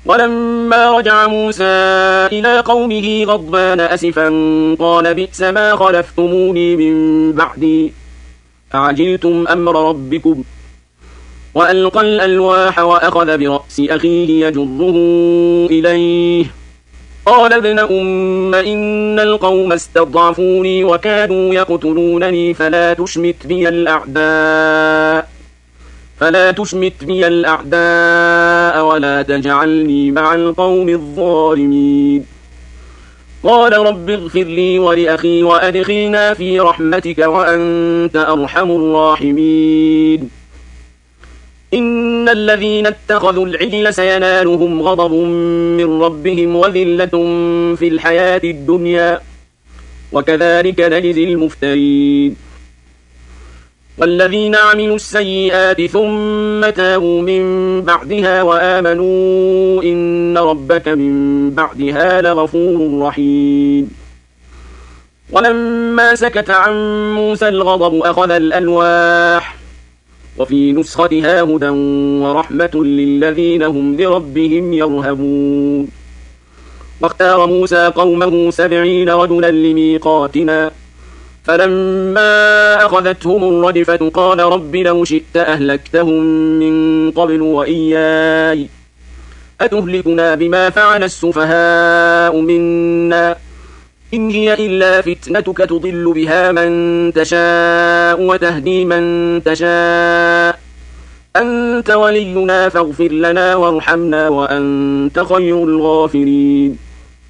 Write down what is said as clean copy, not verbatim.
ولما رجع موسى إلى قومه غضبان أسفا قال بئس ما خلفتموني من بعدي أعجلتم أمر ربكم وألقى الألواح وأخذ برأس أخيه يجره إليه قال ابن إن القوم استضعفوني وكادوا يقتلونني فلا تشمت بي الأعداء ولا تجعلني مع القوم الظالمين قال رب اغفر لي ولأخي وأدخلنا في رحمتك وأنت أرحم الراحمين إن الذين اتخذوا العجل سينالهم غضب من ربهم وذلة في الحياة الدنيا وكذلك نجزي المفترين والذين عملوا السيئات ثم تابوا من بعدها وآمنوا إن ربك من بعدها لغفور رحيم ولما سكت عن موسى الغضب أخذ الألواح وفي نسختها هدى ورحمة للذين هم لربهم يرهبون واختار موسى قومه 70 رجلا لميقاتنا فلما أخذتهم الرجفة قال رب لو شئت أهلكتهم من قبل وإياي أتهلكنا بما فعل السفهاء منا إن هي إلا فتنتك تضل بها من تشاء وتهدي من تشاء أنت ولينا فاغفر لنا وارحمنا وأنت خير الغافرين